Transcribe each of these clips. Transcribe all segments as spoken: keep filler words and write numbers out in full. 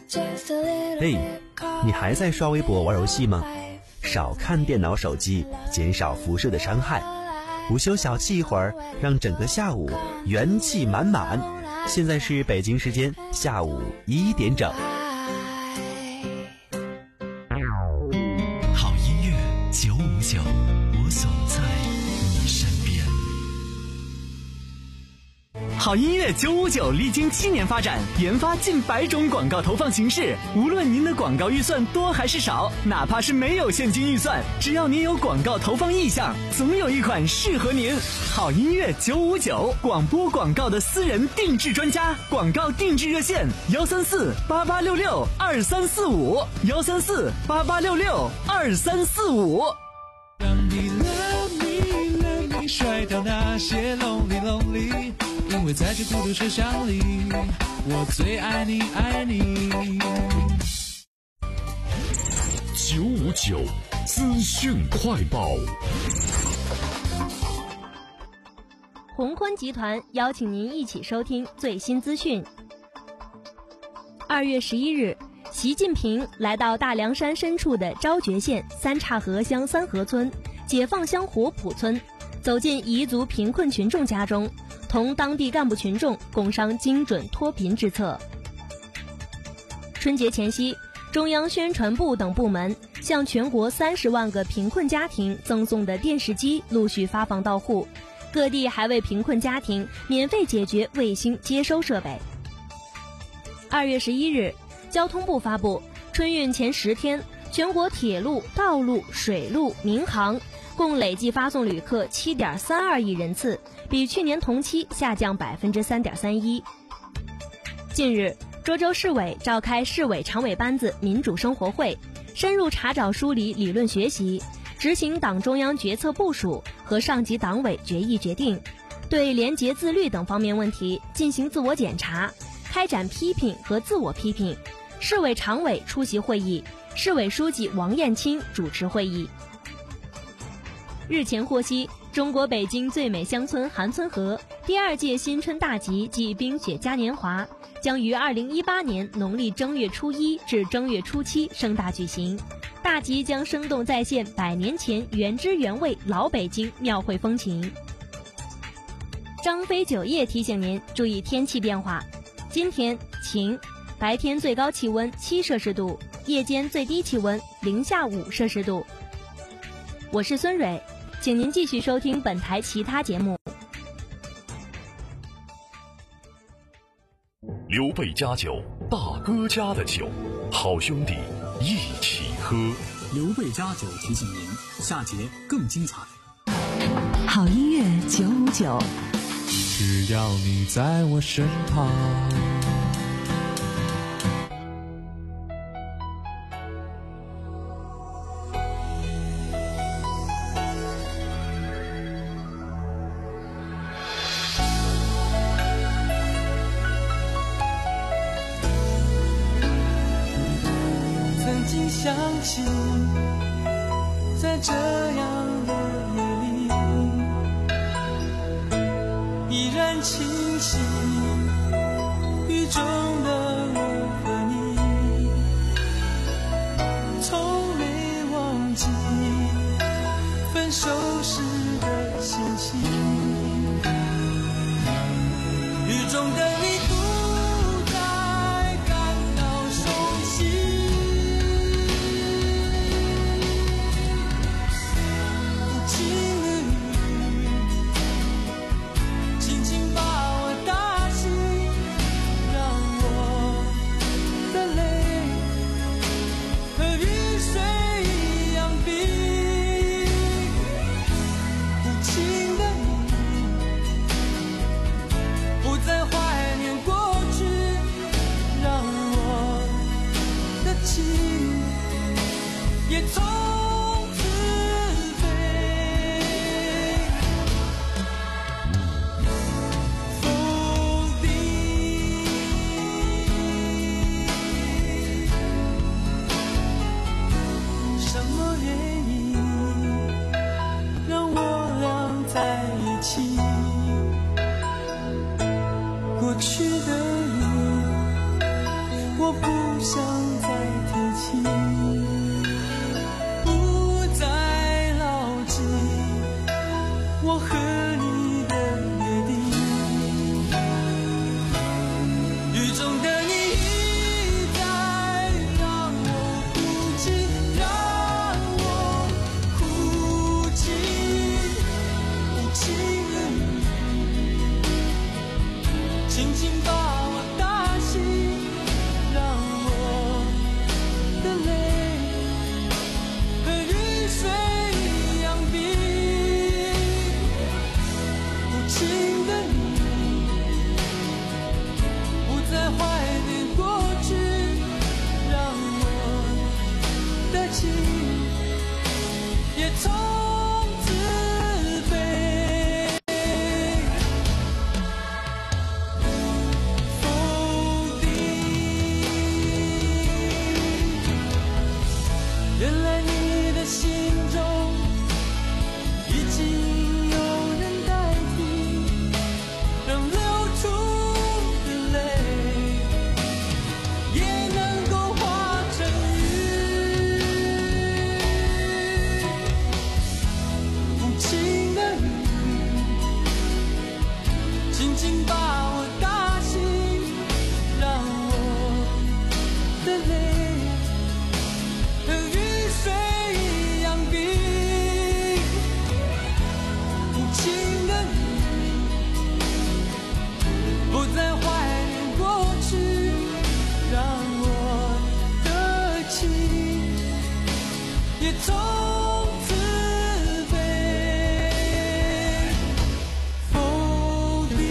嘿，你还在刷微博玩游戏吗？少看电脑手机，减少辐射的伤害。午休小憩一会儿，让整个下午元气满满。现在是北京时间下午一点整。 好音乐九五九，我总在你身边。好音乐九五九历经七年发展，研发近百种广告投放形式。无论您的广告预算多还是少，哪怕是没有现金预算，只要您有广告投放意向，总有一款适合您。好音乐九五九，广播广告的私人定制专家，广告定制热线幺三四八八六六二三四五幺三四八八六六二三四五。 让你 love me love me 甩掉那些 lonely lonely， 因为在这孤独车厢里，我最爱你爱你。 九五九资讯快报。 宏坤集团邀请您一起收听最新资讯。二月十一日，习近平来到大凉山深处的昭觉县三岔河乡三河村、解放乡火浦村，走进彝族贫困群众家中，同当地干部群众共商精准脱贫之策。春节前夕，中央宣传部等部门向全国三十万个贫困家庭赠送的电视机陆续发放到户，各地还为贫困家庭免费解决卫星接收设备。二月十一日，交通部发布，春运前十天，全国铁路、道路、水路、民航共累计发送旅客 七点三二亿人次，比去年同期下降 百分之三点三一。近日，涿州市委召开市委常委班子民主生活会，深入查找梳理理论学习，执行党中央决策部署和上级党委决议决定，对廉洁自律等方面问题进行自我检查，开展批评和自我批评。市委常委出席会议，市委书记王艳青主持会议。日前获悉，中国北京最美乡村韩村河第二届新春大集暨冰雪嘉年华将于二零一八年农历正月初一至正月初七盛大举行。大集将生动再现百年前原汁原味老北京庙会风情。张飞酒业提醒您注意天气变化，今天晴，白天最高气温七摄氏度，夜间最低气温零下五摄氏度。我是孙蕊，请您继续收听本台其他节目。 刘备家酒，大哥家的酒，好兄弟一起喝。 刘备家酒提醒您，下节更精彩。 好音乐九五九， 只要你在我身旁。 想起在这样的夜里，依然清晰雨中的我和你，从没忘记分手时的心情。雨中的你不再感到熟悉，也从此飞。否定什么原因让我俩在一起？过去的你，我不想我和你的约定。雨中的你一再让我哭泣，让我哭泣，无情的你轻轻把我打醒，让我的泪和雨水一样冰。无情的你不再怀念过去，让我的情也从此飞。否定，原来你的心中已经有人代替，让流出的泪也能够化成雨。无情的你轻轻把我打醒，让我的泪和雨水一样冰。无情的你不再怀念过去，让我的情也从此飞。否定。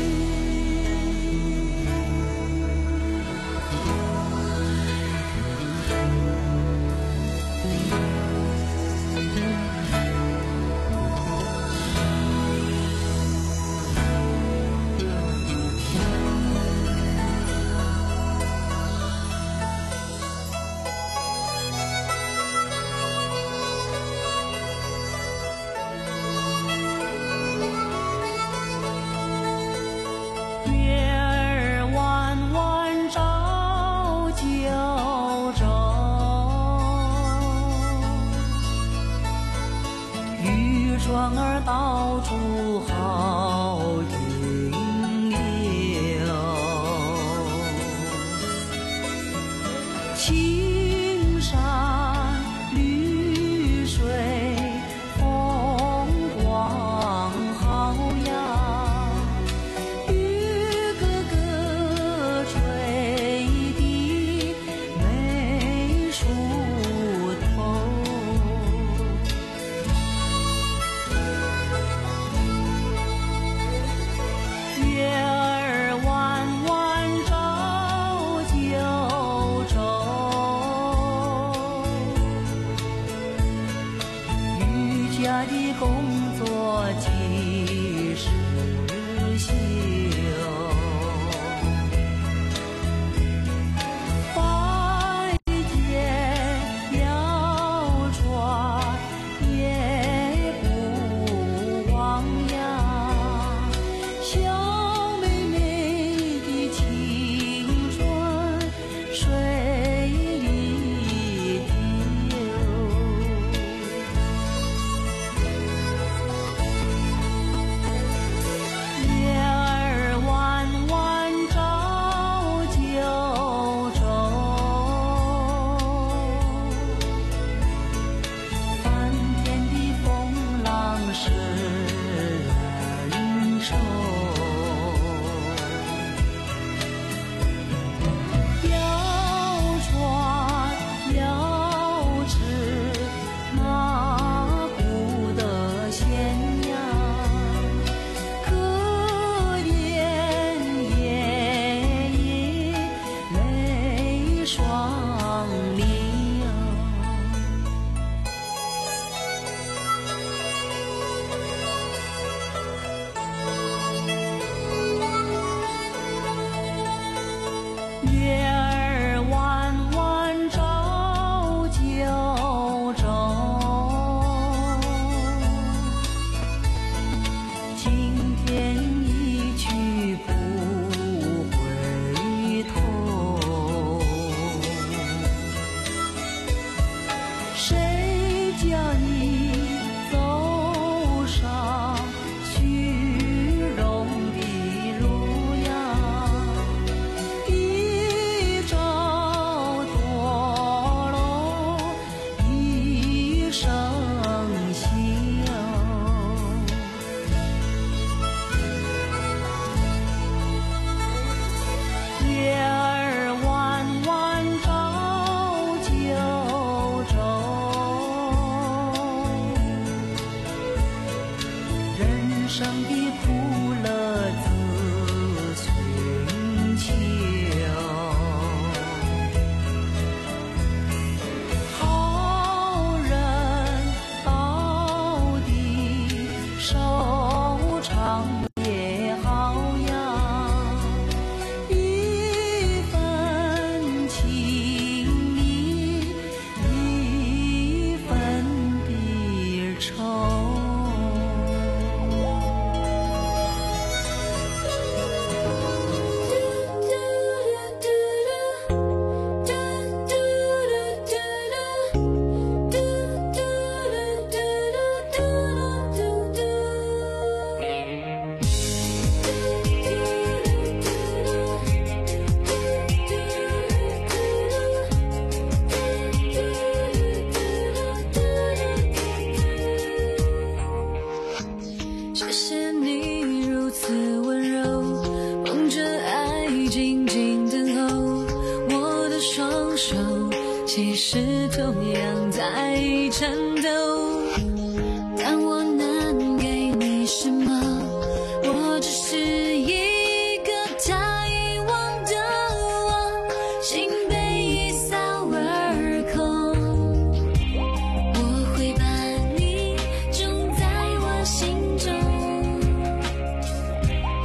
地铺了紫孙桥。好人到底收场也好呀，一分情谊一分别愁。谢谢你如此温柔，捧着爱静静等候。我的双手其实同样在颤抖，但我能给你什么？我只是一个他遗忘的我，心被一扫而空。我会把你种在我心中，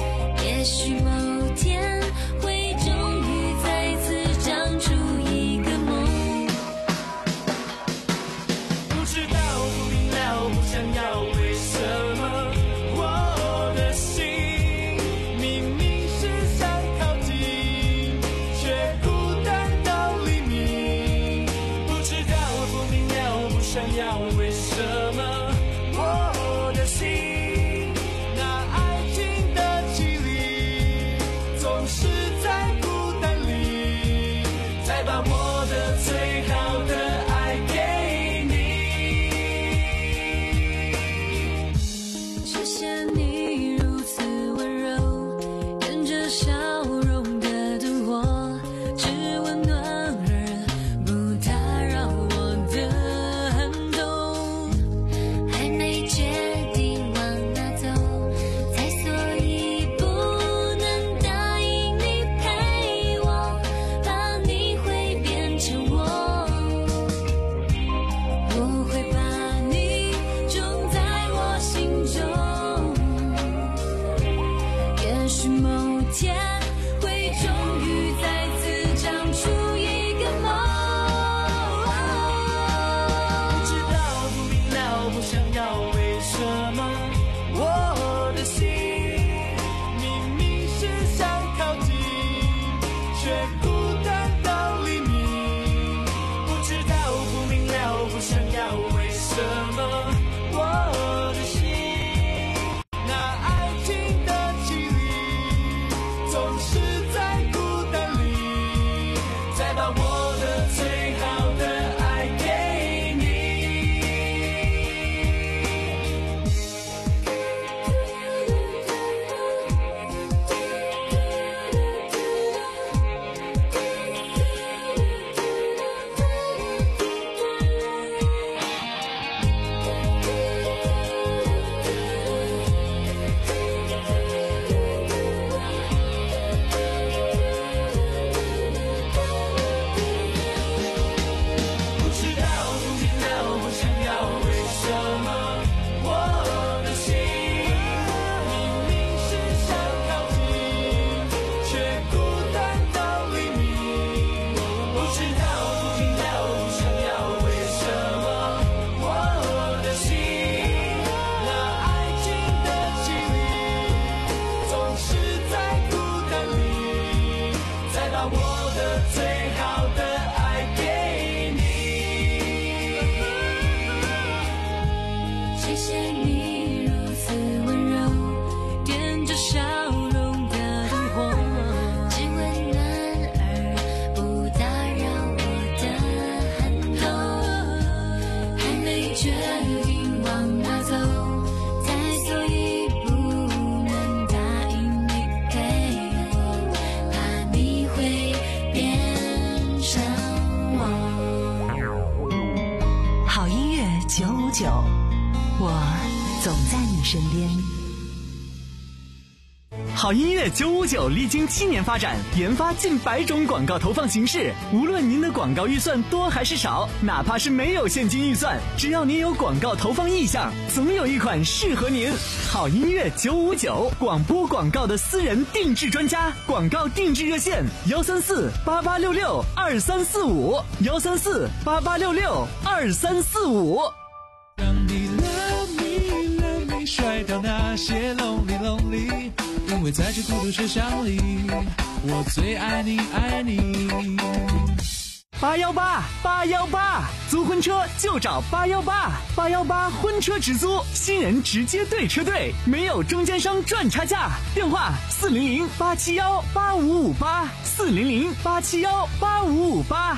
好音乐九五九历经七年发展，研发近百种广告投放形式。无论您的广告预算多还是少，哪怕是没有现金预算，只要您有广告投放意向，总有一款适合您。好音乐九五九，广播广告的私人定制专家，广告定制热线：幺三四八八六六二三四五，幺三四八八六六二三四五。 让你 love me love me 甩掉那些 lonely lonely， 因为在这孤独车厢里，我最爱你爱你。 八幺八八幺八，租婚车就找八幺八，八幺八婚车直租，新人直接对车队，没有中间商赚差价。电话四零零八七幺八五五八，四零零八七幺八五五八。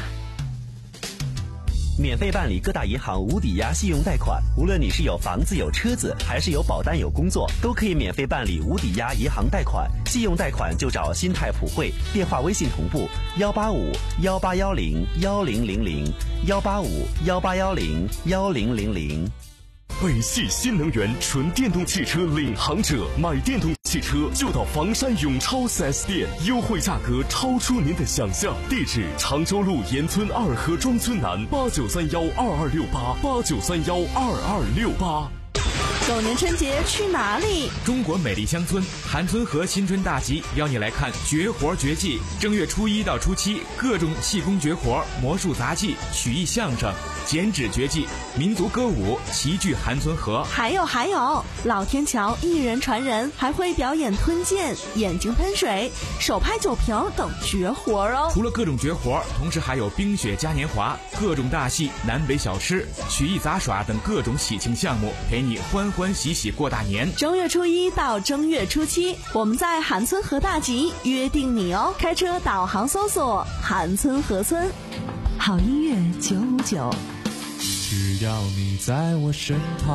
免费办理各大银行无抵押信用贷款，无论你是有房子有车子，还是有保单有工作，都可以免费办理无抵押银行贷款。信用贷款就找新泰普惠，电话微信同步幺八五幺八幺零幺零零零幺八五幺八幺零幺零零零。 北汽新能源纯电动汽车领航者，买电动汽车就到房山永超 四 S 店，优惠价格超出您的想象。地址：常州路沿村二河庄村南，八九三幺二二六八八九三幺二二六八。 狗年春节去哪里？ 中国美丽乡村韩村河新春大集邀你来看绝活绝技。正月初一到初七，各种气功绝活、魔术杂技、曲艺相声、剪纸绝技、民族歌舞齐聚韩村河。 还有还有，老天桥一人传人，还会表演吞剑、眼睛喷水、手拍酒瓶等绝活哦。 除了各种绝活，同时还有冰雪嘉年华、各种大戏、南北小吃、曲艺杂耍等各种喜庆项目，陪你欢欢喜喜过大年。 正月初一到正月初七，我们在韩村河大集约定你哦。开车导航搜索韩村河村。 好音乐九五九， 只要你在我身旁。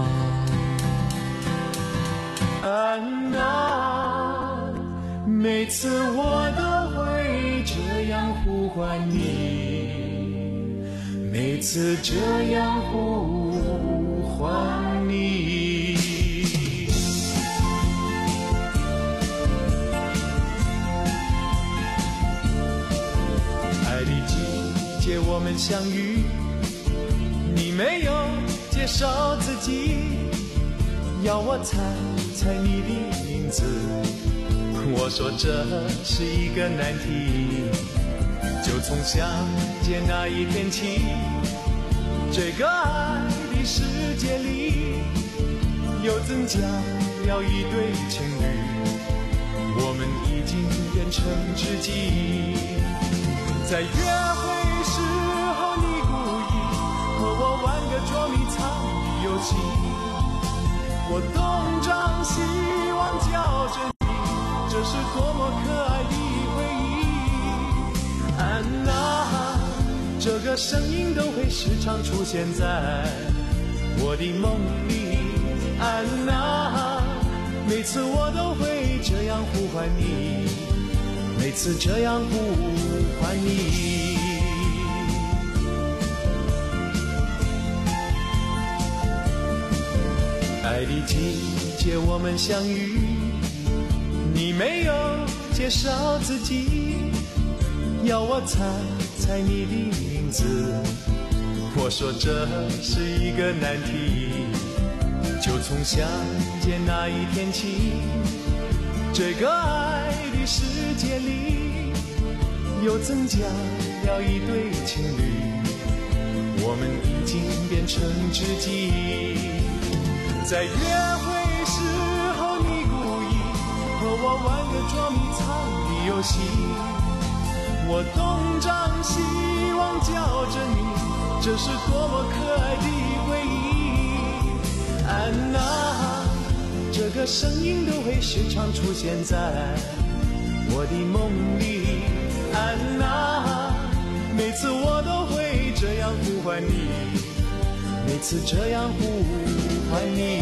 安娜，每次我都会这样呼唤你，每次这样呼唤你。爱的季节我们相遇，你没有介绍自己，要我猜猜你的名字，我说这是一个难题。就从相见那一天起，这个爱的世界里又增加了一对情侣，我们已经变成知己。在约会时候你故意和我玩个捉迷藏的游戏，我东张西望叫着你，这是多么可爱的回忆。安娜，这个声音都会时常出现在我的梦里。安娜，每次我都会这样呼唤你，每次这样呼唤你。爱的季节我们相遇，你没有介绍自己，要我猜猜你的名字，我说这是一个难题。就从相见那一天起，这个爱的世界里又增加了一对情侣，我们已经变成知己。在约会时候你故意和我玩个捉迷藏的游戏，我东张西望叫着你，这是多么可爱的回忆。安娜，这个声音都会时常出现在我的梦里。安娜，每次我都会这样呼唤你，每次这样呼唤你。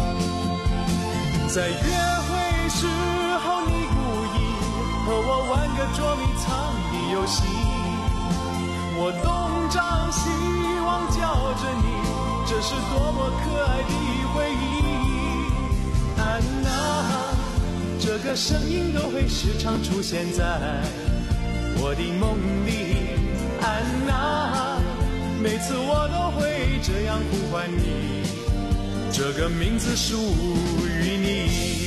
在约会时候你故意和我玩个捉迷藏的游戏。我东张西望叫着你，这是多么可爱的回忆。安娜，这个声音都会时常出现在我的梦里。安娜，每次我都会这样呼唤你，这个名字属于你。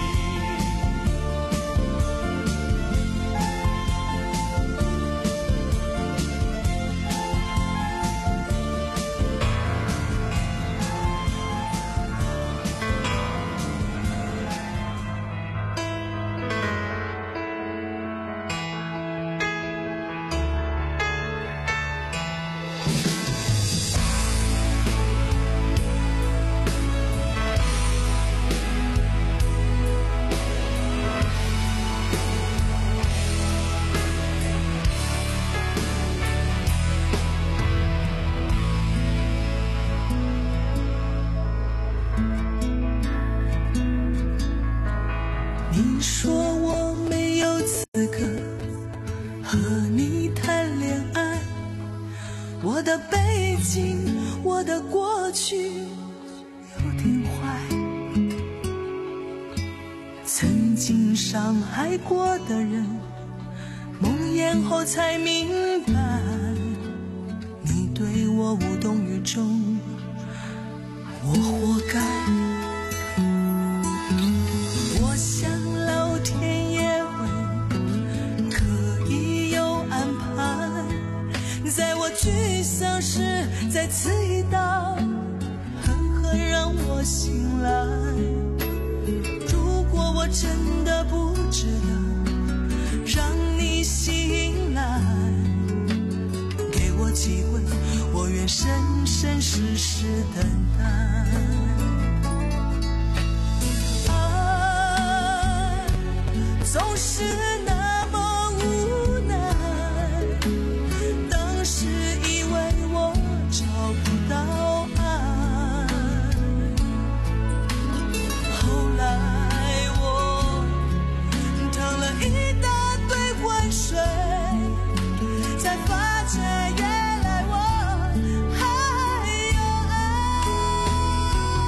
你说我没有资格和你谈恋爱，我的背景，我的过去有点坏，曾经伤害过的人，梦魇后才明白，你对我无动于衷，我活该。我想老天爷会可以有安排，在我沮丧时再赐一道狠狠让我醒来。如果我真的不值得让你醒来，给我机会，我愿生生世世等待。总是那么无奈，当时以为我找不到爱，后来我淌了一大堆浑水，才发觉原来我还有爱。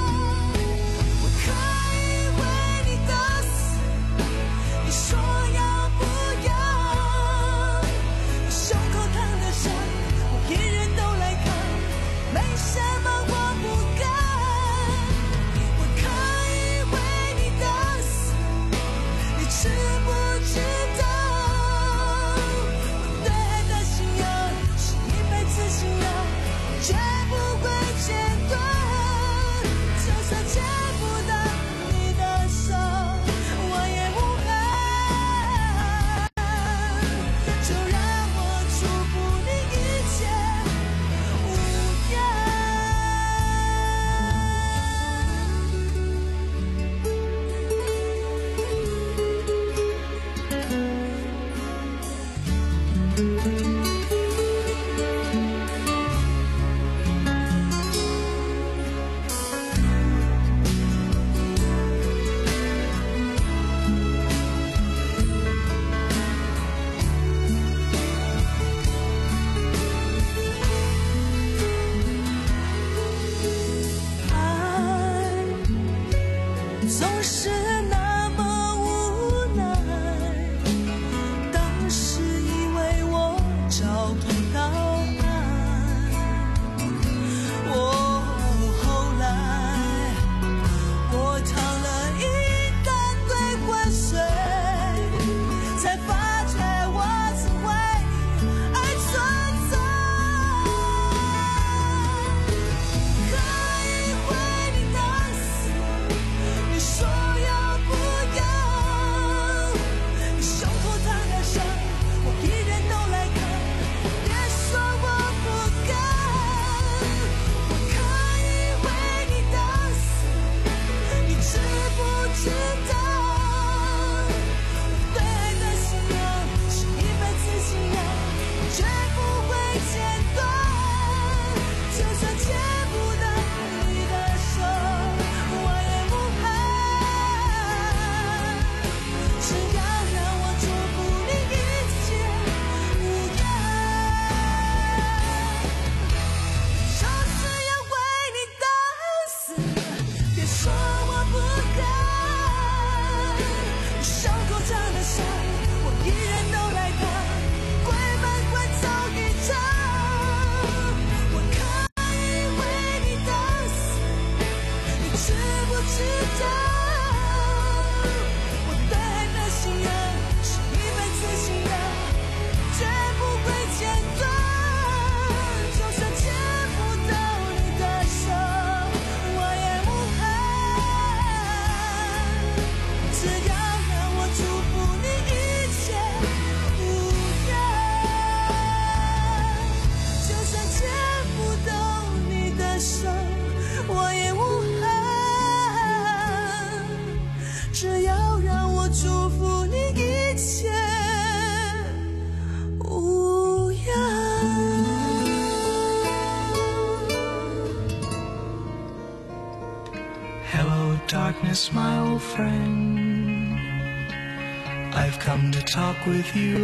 darkness, my old friend, I've come to talk with you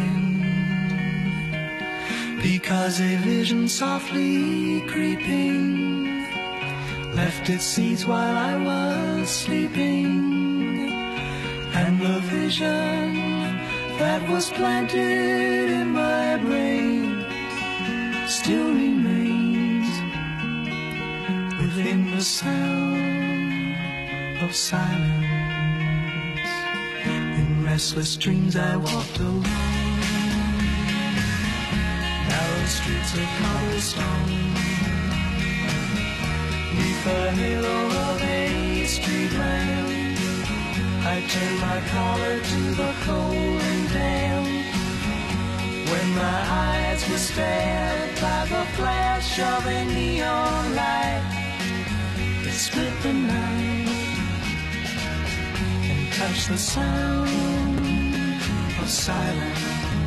again, because a vision softly creeping left its seeds while I was sleeping, and the vision that was planted in my brain still remains within the sound of silence. In restless dreams I walked alone, narrow streets of cobblestone, neath the halo of a street lamp. I turned my collar to the cold and damp, when my eyes were stared by the flash of a neon light that split the night and touched the sound of silence.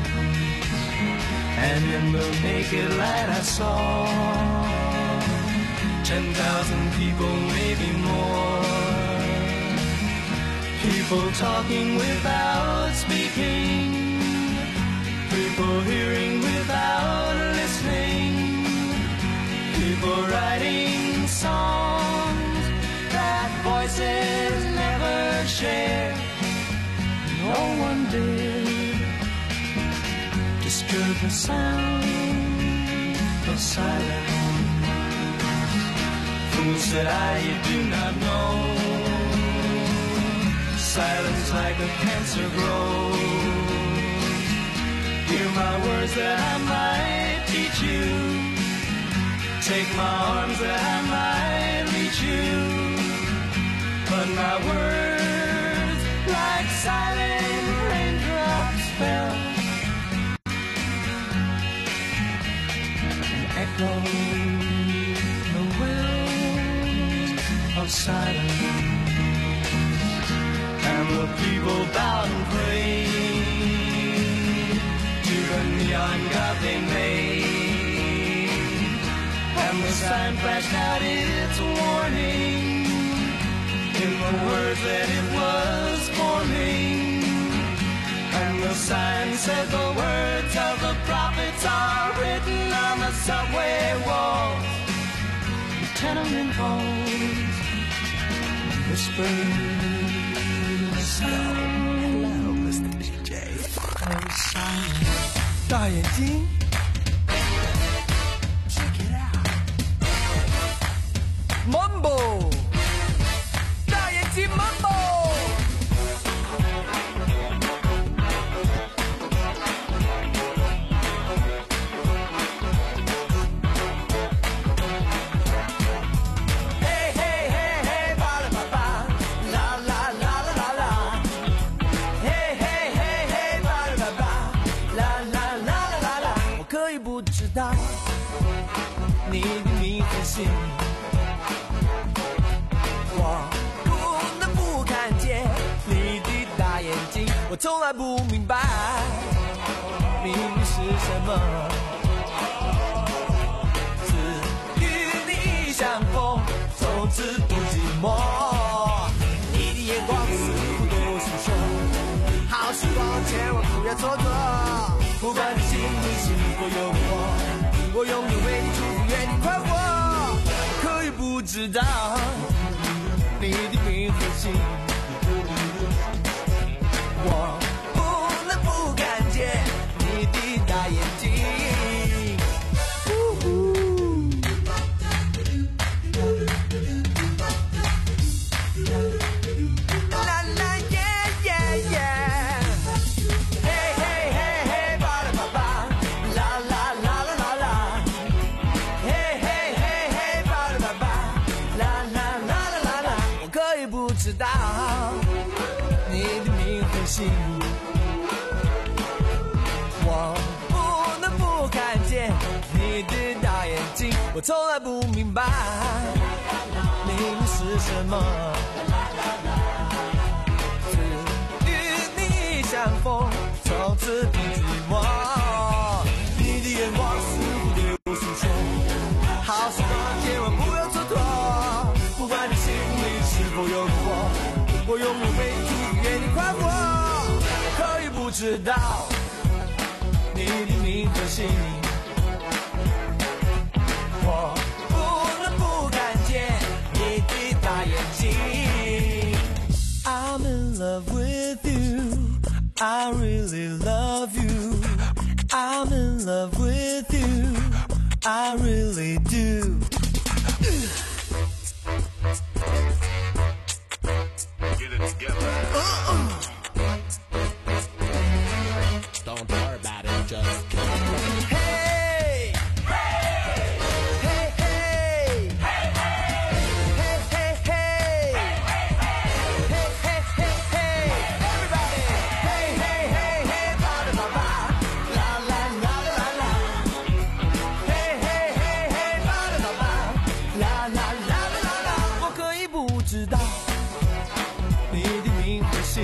And in the naked light I saw ten thousand people, maybe more, people talking without speaking, people hearing without listening, people writing songs that voices never shared. No one did disturb the sound of silence. Fool, said I, you do not know, silence like a cancer grows. Hear my words that I might teach you, take my arms that I might reach you, but my words like silent raindrops fell and echoed the wells of silence. And the people bowed and prayed to the neon god they made, and the sign flashed out its warning in the words that it was forming. And the sign said the words of the prophets are written on the subway walls, the tenement halls, whispered. Hello, Mister D J. 大眼睛 Check it out Mambo 大眼睛 Mambo你的名和姓，我不能不看见你的大眼睛，我从来不明白秘密是什么。只与你相逢，从此不寂寞。你的眼光似乎对我诉说，好时光千万不要蹉跎，不管你心里是否有我。我永远为你祝福，愿你快活。可以不知道你的名和姓，我不能不看见你的大眼睛。知道你的名和姓，我不能不看见你的大眼睛，我从来不明白秘密是什么。只与你相逢，从此不寂寞。你的眼光似乎对我诉说，好时光千万不要蹉跎，不管你心里是否有我。 知道你的名和姓，我不能不看见你的大眼睛。 I'm in love with you, I really love you. I'm in love with you, I really do. Get it together. Uh-uh. Don't worry about it, just come on. Hey! Hey! Hey, hey! Hey, hey, hey! Hey, hey, hey, hey! Everybody! Hey, hey, hey, hey! Ba ba ba! La la la la la! Hey, hey, hey, hey! Ba ba ba! La la la la la! 我可以不知道你的名和姓。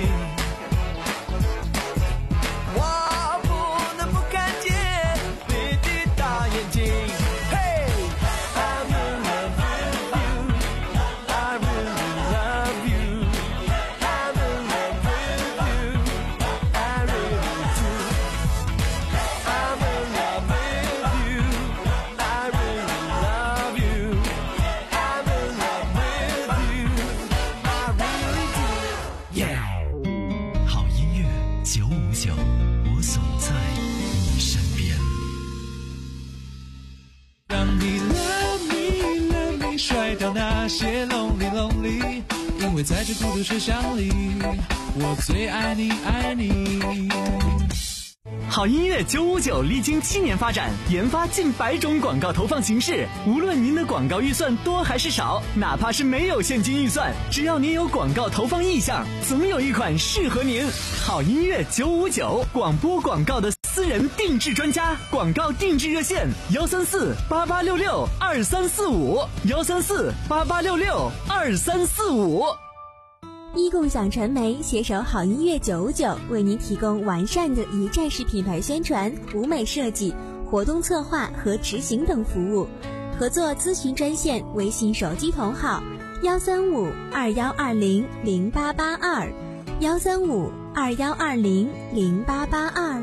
那些 lonely lonely， 因为在这孤独车厢里，我最爱你爱你。 好音乐九五九历经七年发展，研发近百种广告投放形式。无论您的广告预算多还是少，哪怕是没有现金预算，只要您有广告投放意向，总有一款适合您。好音乐九五九，广播广告的私人定制专家，广告定制热线：幺三四八八六六二三四五，幺三四八八六六二三四五。 一共享传媒携手好音乐九五九，为您提供完善的一站式品牌宣传、舞美设计、活动策划和执行等服务。合作咨询专线：微信手机同号幺三五二幺二零零八八二，幺三五二幺二零零八八二。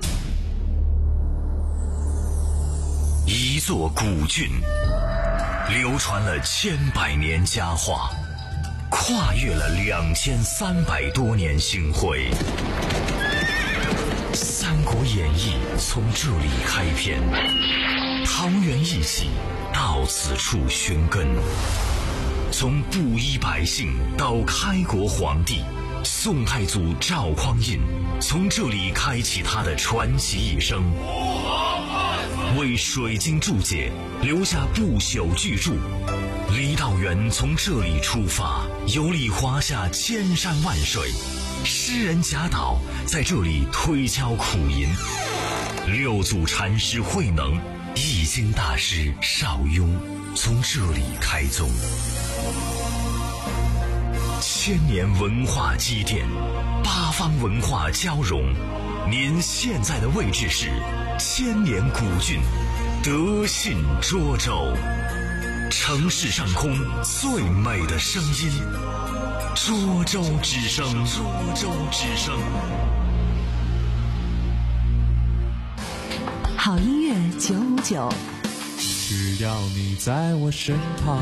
一座古郡，流传了千百年佳话。跨越了两千三百多年星辉，《三国演义》从这里开篇，桃园一起到此处寻根。从布衣百姓到开国皇帝，宋太祖赵匡胤从这里开启他的传奇一生，为水晶注解留下不朽巨著。李道元从这里出发，游历华夏千山万水，诗人贾岛在这里推敲苦吟，六祖禅师慧能、易经大师邵雍从这里开宗。千年文化积淀，八方文化交融，您现在的位置是千年古郡德信涿州。城市上空最美的声音，涿州之声，涿州之声。 好音乐九五九， 只要你在我身旁。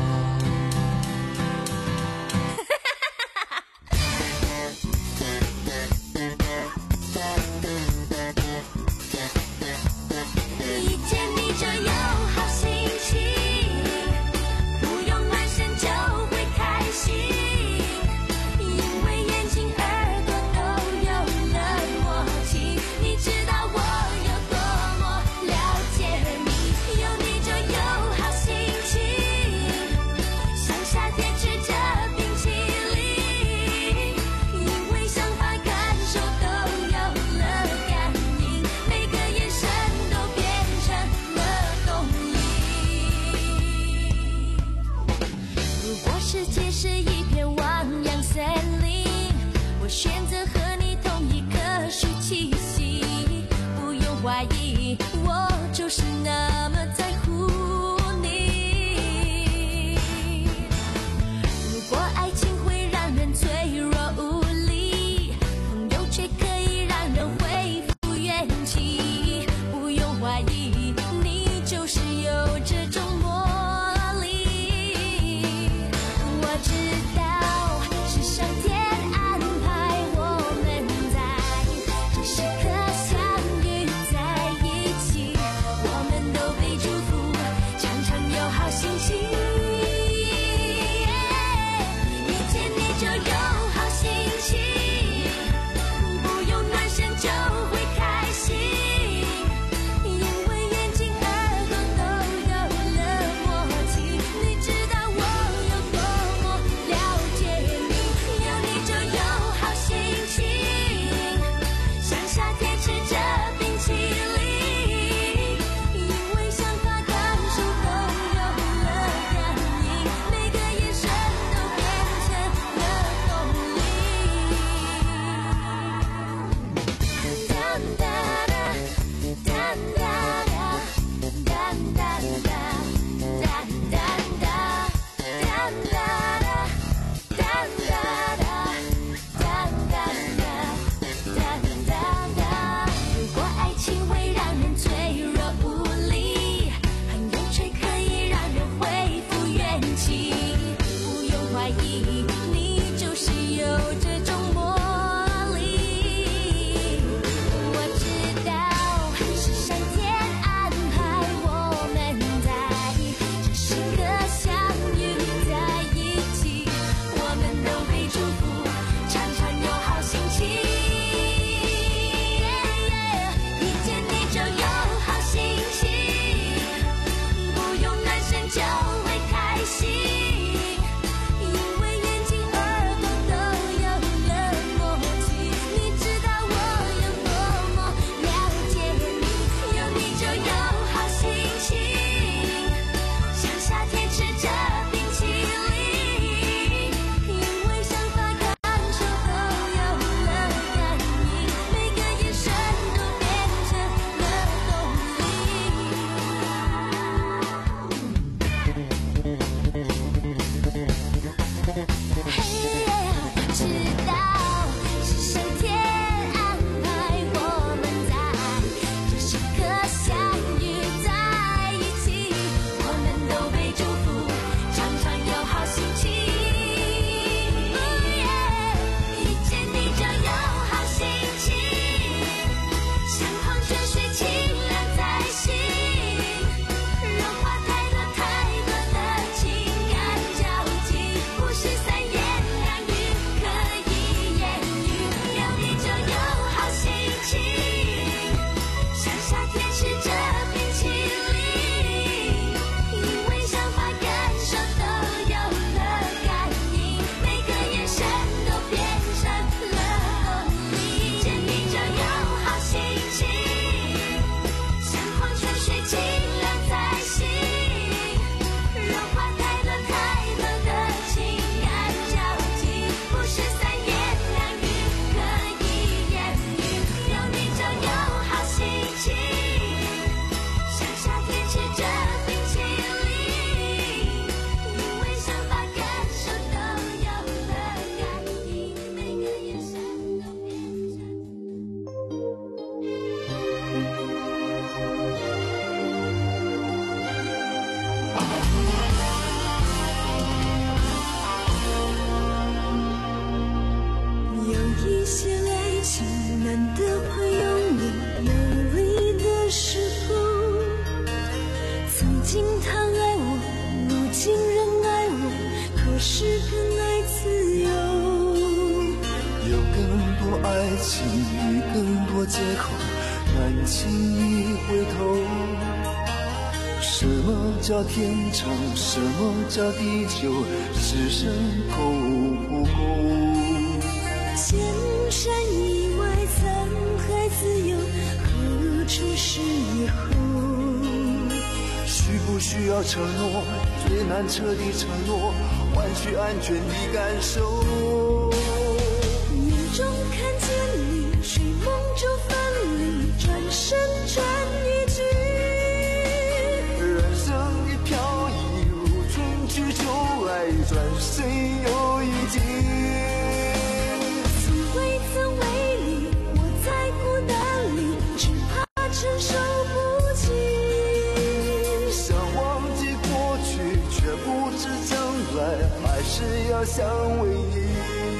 会让人脆弱无力，朋友却可以让人回情与更多借口，难轻易回头。什么叫天长，什么叫地久，此生够不够？ 千山以外沧海自由，何处是以后？ 需不需要承诺？最难彻底承诺，换取安全的感受。 眼中看见你，睡梦中分离，转身转一句。 人生的飘逸，如春去秋来，转身又一季。 从未曾为你活在孤单里，只怕承受不起。 想忘记过去，却不知将来，还是要相偎依。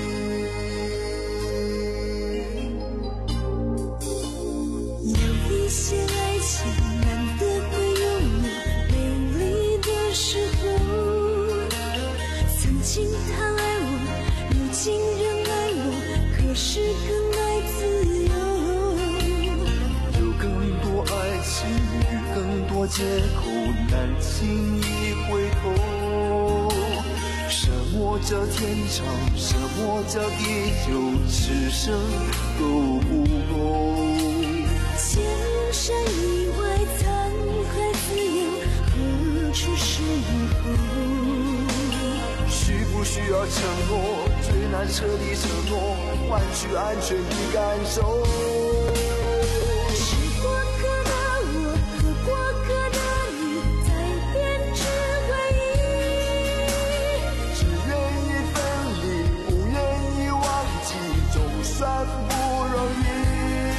有一些爱情难得会有你美丽的时候，曾经他爱我，如今仍爱我，可是更爱自由。 有更多爱情与更多借口，难轻易回头。什么叫天长，什么叫地久，此生够不够？ 千山以外沧海自由，何处是以后？ 需不需要承诺？最难彻底承诺，换取安全的感受。 是过客的我和过客的你，在编织回忆。 只愿意分离，不愿意忘记，总算不容易。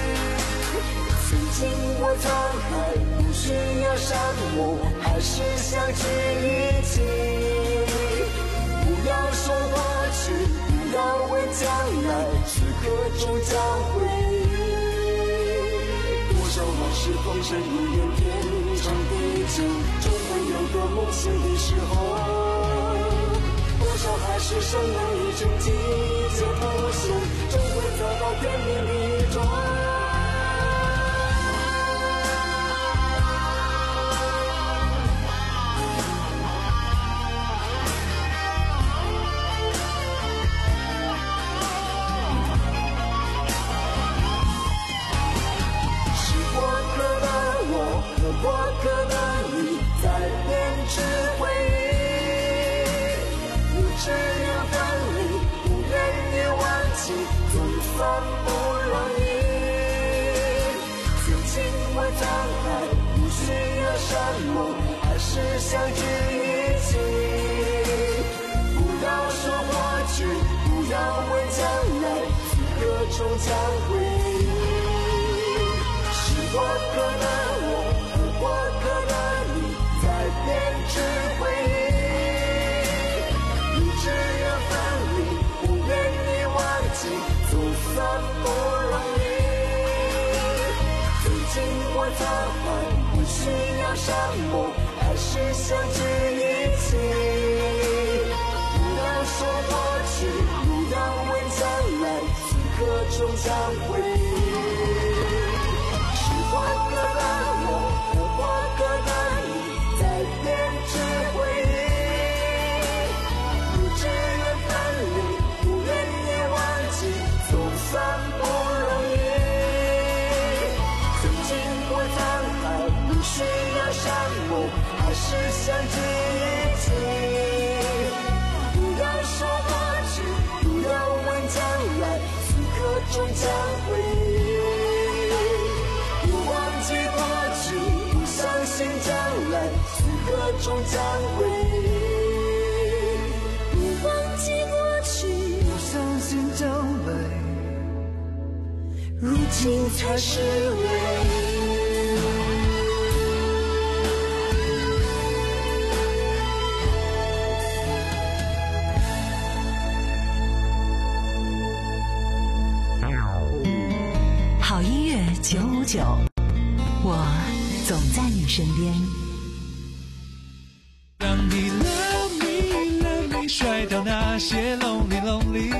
经过沧海，不需要山盟，还是相聚一起。 不要说过去，不要问将来，此刻终将回忆。 多少往事风声如烟，天长地久，终会有个梦醒的时候。多少海誓山盟已成季节不朽，终会走到天明的中。 过客的你，在编织回忆。 不只有分离，不愿意忘记，总算不容易。曾经过沧海，不需要山盟，还是相聚一起。 不要说过去，不要问将来，此刻终将回忆。是过客的我，过客的你，在编织回忆。 不只有分离，不愿意忘记，总算不容易。曾经过沧海，不需要山盟，还是相聚一起。 不要说过去，不要问将来，此刻终将回忆。是过客的我，过客的你，在编织回忆。 不只有分离，不愿意忘记，总算不容易。 曾经过沧海， 不需要山盟，还是相聚一起。不要说过去，不要问将来，此刻终将回忆。 不忘记过去，不相信将来，此刻终将回忆。 不忘记过去， 不相信将来， 如今才是唯一。 好音乐九五九，我总在你身边。 让你 love me love me，甩掉那些 lonely lonely。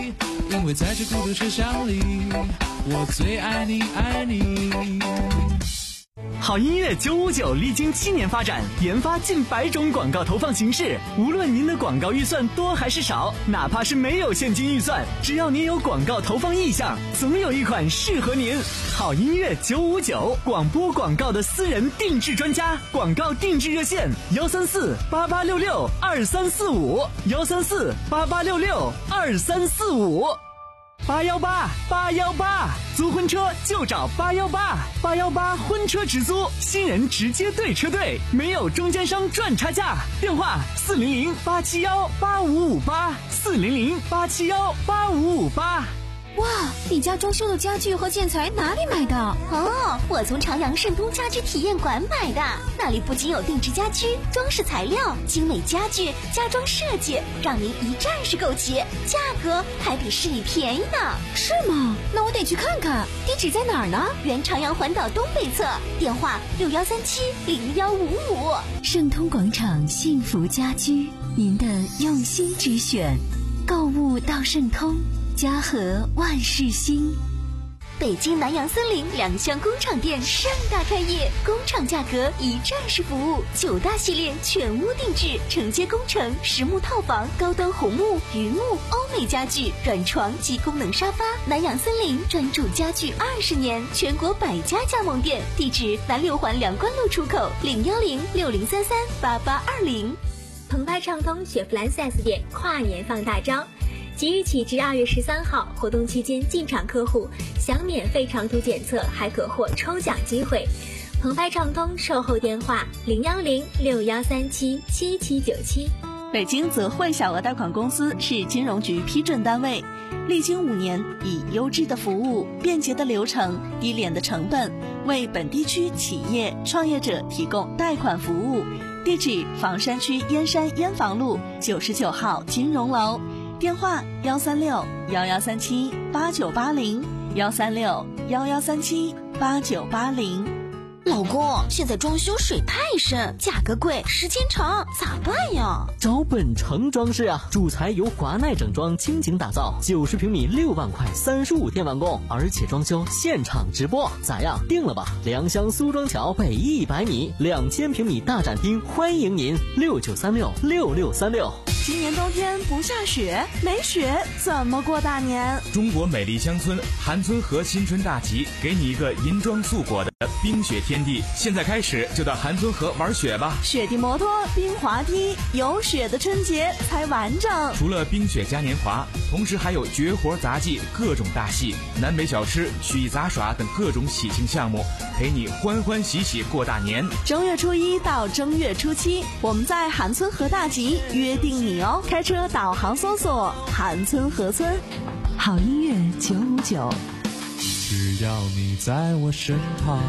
因为在这孤独车厢里，我最爱你爱你。 好音乐九五九历经七年发展，研发近百种广告投放形式。无论您的广告预算多还是少，哪怕是没有现金预算，只要您有广告投放意向，总有一款适合您。好音乐九五九，广播广告的私人定制专家，广告定制热线：幺三四八八六六二三四五，幺三四八八六六二三四五。八幺八八幺八，租婚车就找八幺八，八幺八婚车直租，新人直接对车队，没有中间商赚差价。电话四零零八七幺八五五八，四零零八七幺八五五八。 哇，你家装修的家具和建材哪里买的？ 哦，我从朝阳盛通家居体验馆买的，那里不仅有定制家居、装饰材料、精美家具、家装设计，让您一站式购齐，价格还比市里便宜呢。 是吗？那我得去看看。地址在哪儿呢？ 原朝阳环岛东北侧，电话六幺三七零幺五五。 盛通广场幸福家居，您的用心之选，购物到盛通。家和万事兴。 北京南洋森林两厢工厂店盛大开业，工厂价格一站式服务，九大系列全屋定制，承接工程、实木套房、高端红木、榆木、欧美家具、软床及功能沙发。南洋森林专注家具二十年，全国百家加盟店，地址南六环梁关路出口零幺零六零三三八八二零。 澎湃畅通雪佛兰 四 S 店跨年放大招。即日起至二月十三号，活动期间进场客户享免费长途检测，还可获抽奖机会。澎湃畅通售后电话零幺零六幺三七七七九七。 北京泽汇小额贷款公司是金融局批准单位，历经五年，以优质的服务、便捷的流程、低廉的成本，为本地区企业创业者提供贷款服务。地址：房山区燕山燕房路九十九号金融楼。电话幺三六幺幺三七八九八零，幺三六幺幺三七八九八零。 老公，现在装修水太深，价格贵，时间长，咋办呀？ 找本城装饰啊，主材由华奈整装倾情打造，九十平米六万块，三十五天完工，而且装修现场直播，咋样？定了吧？良乡苏庄桥北一百米，两千平米大展厅，欢迎您，六九三六六六三六。 今年冬天不下雪，没雪怎么过大年？ 中国美丽乡村韩村河新春大集，给你一个银装素裹的冰雪天地。现在开始就到韩村河玩雪吧！ 雪地摩托、冰滑梯，有雪的春节才完整。 除了冰雪嘉年华，同时还有绝活杂技、各种大戏、南北小吃、曲艺杂耍等各种喜庆项目，陪你欢欢喜喜过大年。 正月初一到正月初七，我们在韩村河大集约定你哦！开车导航搜索韩村河村。 好音乐九五九， 只要你在我身旁。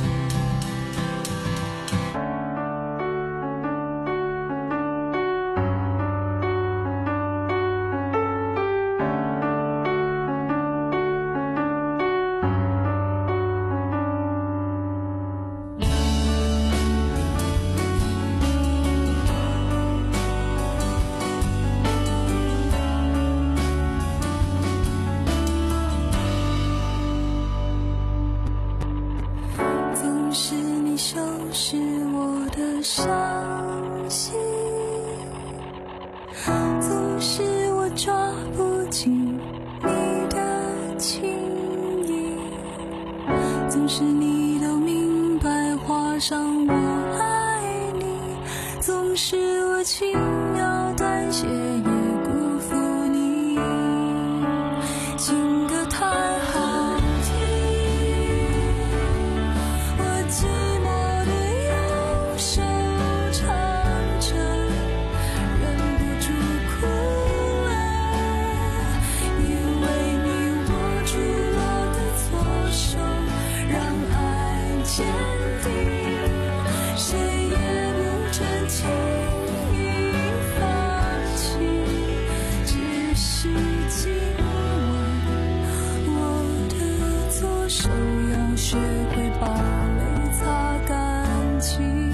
是我的伤心，总是我抓不紧你的情意，总是你都明白画上我爱你，总是我轻描淡写也辜负你，情歌太好听，我寂寞手要学会把泪擦干净。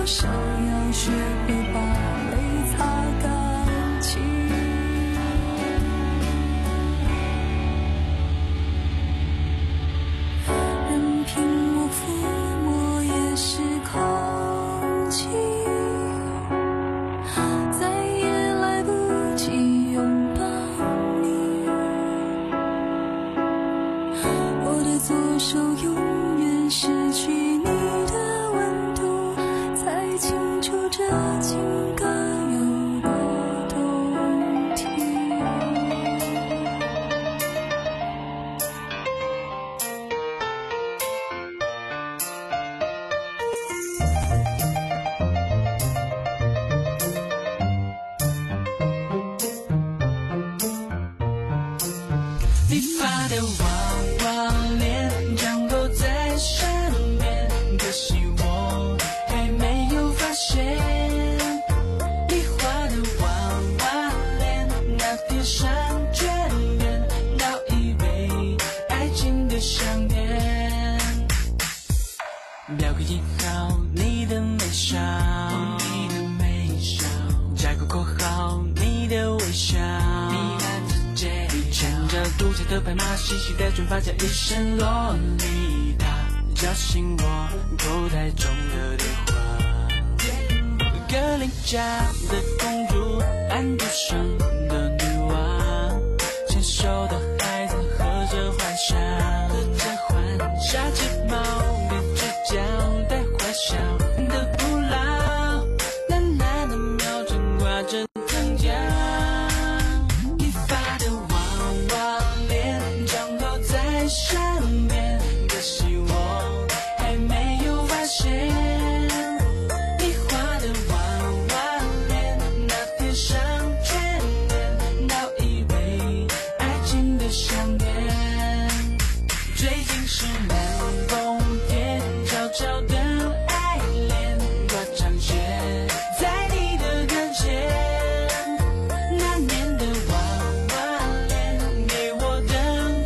想要学会把泪擦干净。任凭我抚摸也是空气，再也来不及拥抱你。我的左手永远失去你的温度，才清楚这情感有多动听。 你发的娃娃脸降落在身边，可惜我还没有发现。你画的娃娃脸，那贴上眷恋，倒以为爱情的项链。描个一号，你的眉梢，你的眉梢，加个括号，你的微笑。牵着独角的白马，细细的卷发加一身洛丽塔，叫醒我口袋中的电话。格林家的公主，安徒生的女王，牵手的孩子喝着幻想，喝着幻想，下睫毛别嘴角带坏笑的不老，懒懒的秒针挂着藤条。身边，可惜我还没有发现，你画的娃娃脸，那贴上眷恋，倒以为爱情的项链。最近是南风天，悄悄的爱恋，挂长线在你的跟前。那年的娃娃脸，给我的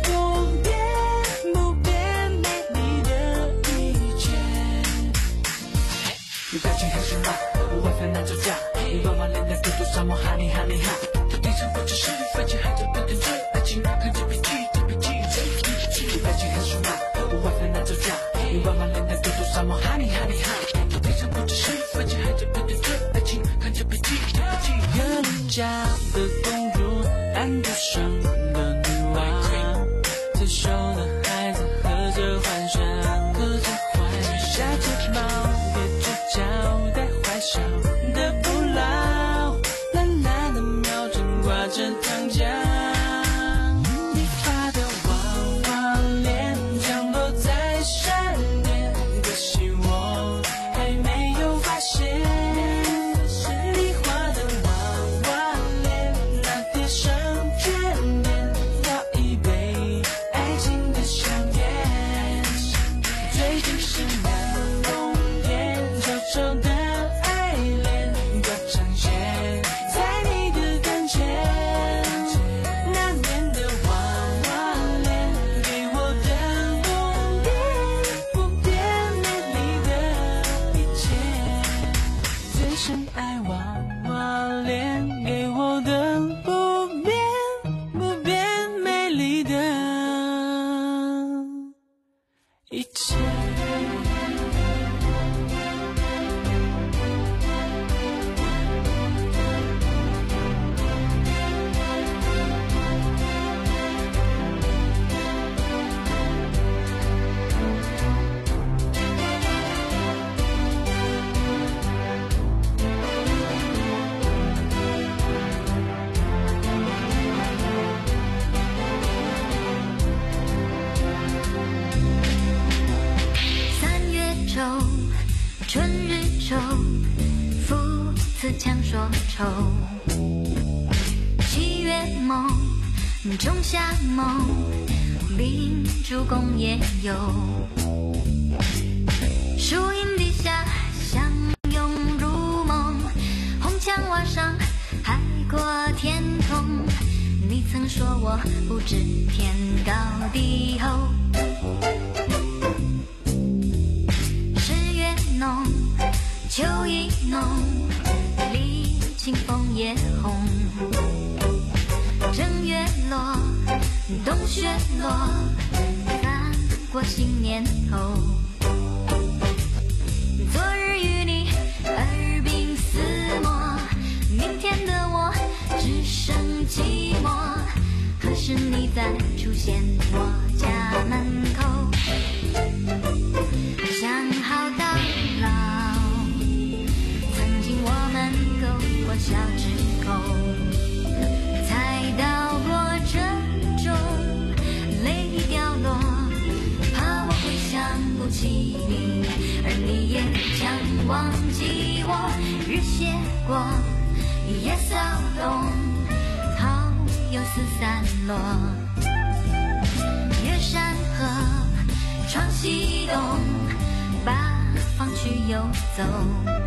你表情很时髦，我为烦难吵架，你娃娃脸的嘟嘟上我哈你哈你哈，头顶上不只是飞机，还在不停追爱情，看着笔记，这笔记，这笔记。你表情很时髦，我为烦难吵架，你娃娃脸的嘟嘟上我哈你哈你哈，头顶上不只是飞机，还在不停追爱情，看着笔记，这笔记。格林家的公主，安徒生的女王，牵手的孩子喝着幻想，喝着幻想，下睫毛。交代坏笑的不老，懒懒的秒针挂着糖浆。你发的娃娃脸降落在身边，可惜我还没有发现。你画的娃娃脸，那贴上眷恋，倒以为爱情的项链。最近是南风天，手的爱恋，挂长线在你的跟前。那年的娃娃脸，给我的不变不变美丽的一切。最深爱娃娃脸，给我的不变不变美丽的一切。 春日愁，父子强说愁。七月梦，仲夏梦，秉烛共夜游。树荫底下相拥入梦，红墙瓦上海阔天空。你曾说我不知天高地厚。 秋意浓，离清风也红。正月落，冬雪落，翻过新年头。昨日与你耳鬓厮磨，明天的我只剩寂寞。何时你再出现我家门口？想好到老，曾经我们勾过小指口，才到过珍重，泪掉落，怕我会想不起你，而你也将忘记我。日斜过，夜扫动，桃又四散落。越山河，窗西东，八方去游走。